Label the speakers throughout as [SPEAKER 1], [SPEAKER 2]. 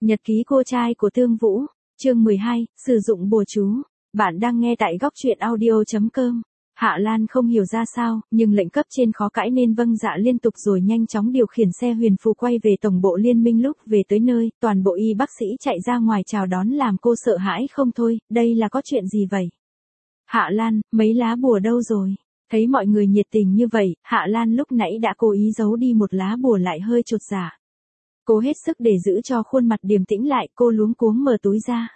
[SPEAKER 1] Nhật ký cô trai của Tương Vũ, chương 12, sử dụng bùa chú. Bạn đang nghe tại góc truyện audio.com. Hạ Lan không hiểu ra sao, nhưng lệnh cấp trên khó cãi nên vâng dạ liên tục rồi nhanh chóng điều khiển xe huyền phù quay về tổng bộ liên minh. Lúc về tới nơi, toàn bộ y bác sĩ chạy ra ngoài chào đón làm cô sợ hãi không thôi, đây là có chuyện gì vậy? Hạ Lan, mấy lá bùa đâu rồi? Thấy mọi người nhiệt tình như vậy, Hạ Lan lúc nãy đã cố ý giấu đi một lá bùa lại hơi chột dạ. Cố hết sức để giữ cho khuôn mặt điềm tĩnh lại, cô luống cuống mở túi ra.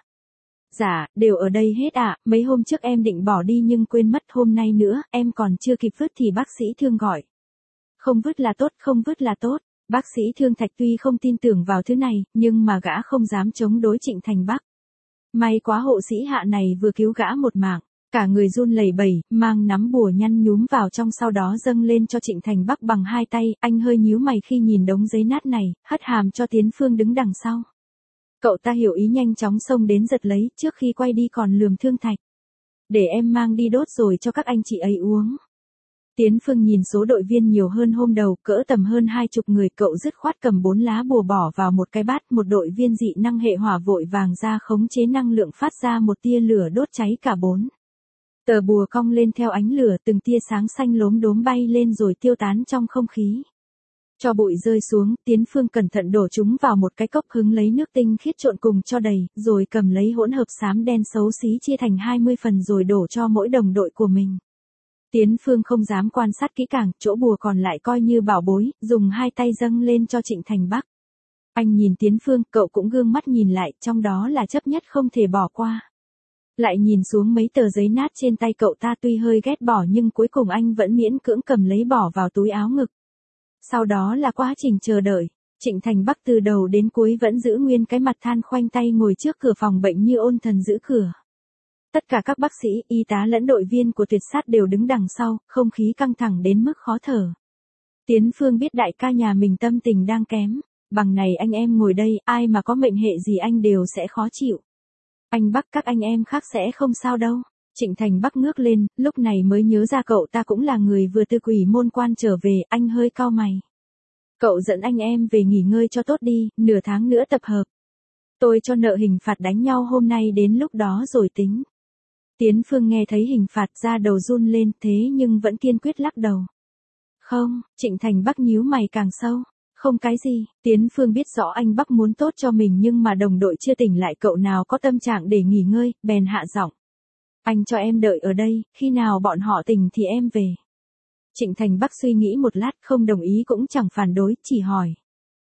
[SPEAKER 1] Dạ, đều ở đây hết ạ, mấy hôm trước em định bỏ đi nhưng quên mất, hôm nay nữa, em còn chưa kịp vứt thì bác sĩ Thương gọi. Không vứt là tốt, không vứt là tốt. Bác sĩ Thương Thạch tuy không tin tưởng vào thứ này, nhưng mà gã không dám chống đối Trịnh Thành Bắc. May quá hộ sĩ Hạ này vừa cứu gã một mạng. Cả người run lẩy bẩy, mang nắm bùa nhăn nhúm vào trong sau đó dâng lên cho Trịnh Thành Bắc bằng hai tay, anh hơi nhíu mày khi nhìn đống giấy nát này, hất hàm cho Tiến Phương đứng đằng sau. Cậu ta hiểu ý nhanh chóng xông đến giật lấy, trước khi quay đi còn lườm Thương Thạch. Để em mang đi đốt rồi cho các anh chị ấy uống. Tiến Phương nhìn số đội viên nhiều hơn hôm đầu, cỡ tầm hơn 20 người, cậu dứt khoát cầm 4 lá bùa bỏ vào một cái bát, một đội viên dị năng hệ hỏa vội vàng ra khống chế năng lượng phát ra một tia lửa đốt cháy cả 4. Tờ bùa cong lên theo ánh lửa, từng tia sáng xanh lốm đốm bay lên rồi tiêu tán trong không khí. Cho bụi rơi xuống, Tiến Phương cẩn thận đổ chúng vào một cái cốc, hứng lấy nước tinh khiết trộn cùng cho đầy, rồi cầm lấy hỗn hợp xám đen xấu xí chia thành 20 phần rồi đổ cho mỗi đồng đội của mình. Tiến Phương không dám quan sát kỹ càng, chỗ bùa còn lại coi như bảo bối, dùng hai tay dâng lên cho Trịnh Thành Bắc. Anh nhìn Tiến Phương, cậu cũng gương mắt nhìn lại, trong đó là chấp nhất không thể bỏ qua. Lại nhìn xuống mấy tờ giấy nát trên tay cậu ta, tuy hơi ghét bỏ nhưng cuối cùng anh vẫn miễn cưỡng cầm lấy bỏ vào túi áo ngực. Sau đó là quá trình chờ đợi. Trịnh Thành Bắc từ đầu đến cuối vẫn giữ nguyên cái mặt than khoanh tay ngồi trước cửa phòng bệnh như ôn thần giữ cửa. Tất cả các bác sĩ, y tá lẫn đội viên của tuyệt sát đều đứng đằng sau, không khí căng thẳng đến mức khó thở. Tiến Phương biết đại ca nhà mình tâm tình đang kém. Bằng này anh em ngồi đây, ai mà có mệnh hệ gì anh đều sẽ khó chịu. Anh Bắc, các anh em khác sẽ không sao đâu. Trịnh Thành Bắc ngước lên, lúc này mới nhớ ra cậu ta cũng là người vừa từ Quỷ Môn Quan trở về, anh hơi cau mày. Cậu dẫn anh em về nghỉ ngơi cho tốt đi, nửa tháng nữa tập hợp. Tôi cho nợ hình phạt đánh nhau hôm nay đến lúc đó rồi tính. Tiến Phương nghe thấy hình phạt ra đầu run lên, thế nhưng vẫn kiên quyết lắc đầu. Không, Trịnh Thành Bắc nhíu mày càng sâu. Không cái gì, Tiến Phương biết rõ anh Bắc muốn tốt cho mình nhưng mà đồng đội chưa tỉnh lại, cậu nào có tâm trạng để nghỉ ngơi, bèn hạ giọng. Anh cho em đợi ở đây, khi nào bọn họ tỉnh thì em về. Trịnh Thành Bắc suy nghĩ một lát, không đồng ý cũng chẳng phản đối, chỉ hỏi.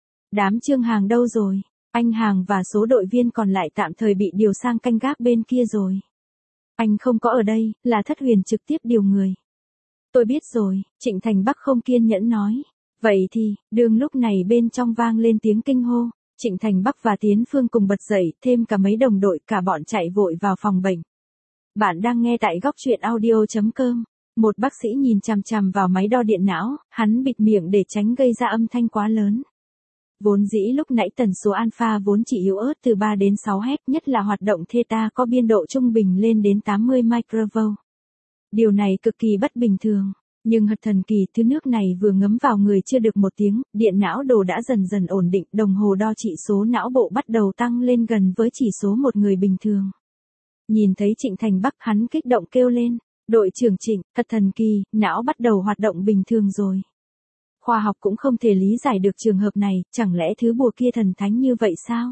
[SPEAKER 1] Đám Trương Hàng đâu rồi? Anh Hàng và số đội viên còn lại tạm thời bị điều sang canh gác bên kia rồi. Anh không có ở đây, là Thất Huyền trực tiếp điều người. Tôi biết rồi, Trịnh Thành Bắc không kiên nhẫn nói. Vậy thì, đường lúc này bên trong vang lên tiếng kinh hô. Trịnh Thành Bắc và Tiến Phương cùng bật dậy, thêm cả mấy đồng đội, cả bọn chạy vội vào phòng bệnh. Bạn đang nghe tại góc truyện audio.com. Một bác sĩ nhìn chằm chằm vào máy đo điện não, hắn bịt miệng để tránh gây ra âm thanh quá lớn. Vốn dĩ lúc nãy tần số alpha vốn chỉ yếu ớt từ 3 đến 6 Hz, nhất là hoạt động theta có biên độ trung bình lên đến 80 microvolt. Điều này cực kỳ bất bình thường. Nhưng thật thần kỳ, thứ nước này vừa ngấm vào người chưa được một tiếng, điện não đồ đã dần dần ổn định, đồng hồ đo chỉ số não bộ bắt đầu tăng lên gần với chỉ số một người bình thường. Nhìn thấy Trịnh Thành Bắc, hắn kích động kêu lên, đội trưởng Trịnh, thật thần kỳ, não bắt đầu hoạt động bình thường rồi. Khoa học cũng không thể lý giải được trường hợp này, chẳng lẽ thứ bùa kia thần thánh như vậy sao?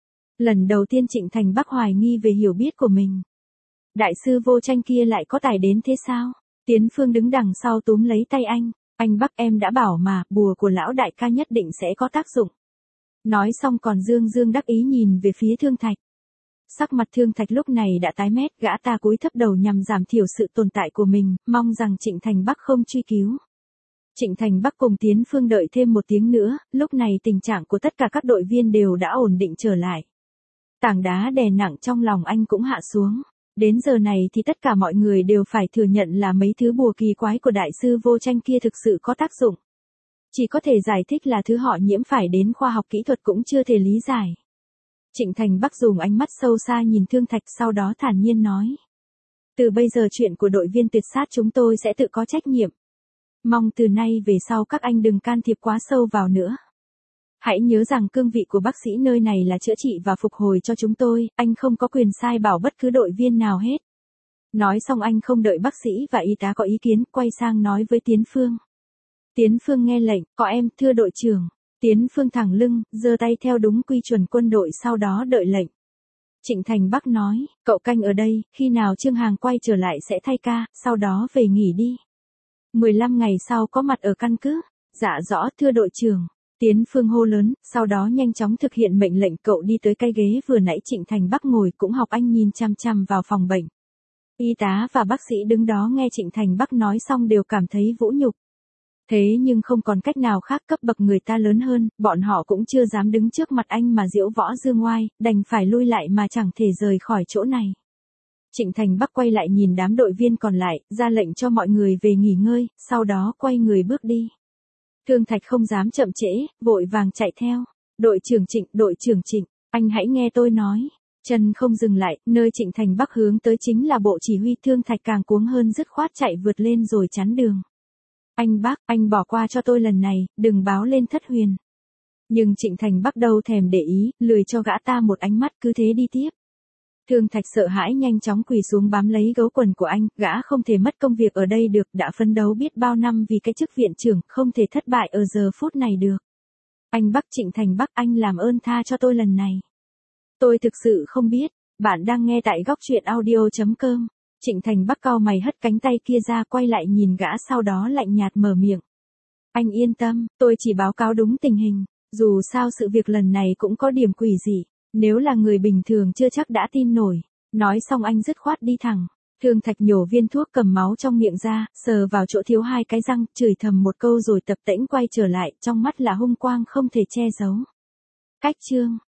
[SPEAKER 1] Lần đầu tiên Trịnh Thành Bắc hoài nghi về hiểu biết của mình. Đại sư Vô Tranh kia lại có tài đến thế sao? Tiến Phương đứng đằng sau túm lấy tay anh Bắc, em đã bảo mà, bùa của lão đại ca nhất định sẽ có tác dụng. Nói xong còn dương dương đắc ý nhìn về phía Thương Thạch. Sắc mặt Thương Thạch lúc này đã tái mét, gã ta cúi thấp đầu nhằm giảm thiểu sự tồn tại của mình, mong rằng Trịnh Thành Bắc không truy cứu. Trịnh Thành Bắc cùng Tiến Phương đợi thêm một tiếng nữa, lúc này tình trạng của tất cả các đội viên đều đã ổn định trở lại. Tảng đá đè nặng trong lòng anh cũng hạ xuống. Đến giờ này thì tất cả mọi người đều phải thừa nhận là mấy thứ bùa kỳ quái của đại sư Vô Tranh kia thực sự có tác dụng. Chỉ có thể giải thích là thứ họ nhiễm phải đến khoa học kỹ thuật cũng chưa thể lý giải. Trịnh Thành Bắc dùng ánh mắt sâu xa nhìn Thương Thạch, sau đó thản nhiên nói. Từ bây giờ chuyện của đội viên tuyệt sát chúng tôi sẽ tự có trách nhiệm. Mong từ nay về sau các anh đừng can thiệp quá sâu vào nữa. Hãy nhớ rằng cương vị của bác sĩ nơi này là chữa trị và phục hồi cho chúng tôi, anh không có quyền sai bảo bất cứ đội viên nào hết. Nói xong anh không đợi bác sĩ và y tá có ý kiến, quay sang nói với Tiến Phương. Tiến Phương nghe lệnh, có em, thưa đội trưởng. Tiến Phương thẳng lưng, giơ tay theo đúng quy chuẩn quân đội sau đó đợi lệnh. Trịnh Thành Bắc nói, cậu canh ở đây, khi nào Trương Hàng quay trở lại sẽ thay ca, sau đó về nghỉ đi. 15 ngày sau có mặt ở căn cứ. Dạ rõ, thưa đội trưởng. Tiến Phương hô lớn, sau đó nhanh chóng thực hiện mệnh lệnh, cậu đi tới cái ghế vừa nãy Trịnh Thành Bắc ngồi cũng học anh nhìn chăm chăm vào phòng bệnh. Y tá và bác sĩ đứng đó nghe Trịnh Thành Bắc nói xong đều cảm thấy vũ nhục. Thế nhưng không còn cách nào khác, cấp bậc người ta lớn hơn, bọn họ cũng chưa dám đứng trước mặt anh mà diễu võ dương oai, đành phải lui lại mà chẳng thể rời khỏi chỗ này. Trịnh Thành Bắc quay lại nhìn đám đội viên còn lại, ra lệnh cho mọi người về nghỉ ngơi, sau đó quay người bước đi. Thương Thạch không dám chậm trễ, vội vàng chạy theo. Đội trưởng Trịnh, anh hãy nghe tôi nói. Chân không dừng lại, nơi Trịnh Thành Bắc hướng tới chính là bộ chỉ huy. Thương Thạch càng cuống hơn dứt khoát chạy vượt lên rồi chắn đường. Anh bác, anh bỏ qua cho tôi lần này, đừng báo lên Thất Huyền. Nhưng Trịnh Thành Bắc đâu thèm để ý, lười cho gã ta một ánh mắt, cứ thế đi tiếp. Thương Thạch sợ hãi nhanh chóng quỳ xuống bám lấy gấu quần của anh, gã không thể mất công việc ở đây được, đã phấn đấu biết bao năm vì cái chức viện trưởng, không thể thất bại ở giờ phút này được. Anh Bắc, Trịnh Thành Bắc, anh làm ơn tha cho tôi lần này. Tôi thực sự không biết, bạn đang nghe tại góc truyện audio.com. Trịnh Thành Bắc cau mày hất cánh tay kia ra, quay lại nhìn gã sau đó lạnh nhạt mở miệng. Anh yên tâm, tôi chỉ báo cáo đúng tình hình, dù sao sự việc lần này cũng có điểm quỷ dị, nếu là người bình thường chưa chắc đã tin nổi. Nói xong anh dứt khoát đi thẳng. Thương Thạch nhổ viên thuốc cầm máu trong miệng ra, sờ vào chỗ thiếu 2 cái răng, chửi thầm một câu rồi tập tễnh quay trở lại, trong mắt là hung quang không thể che giấu. Cách chương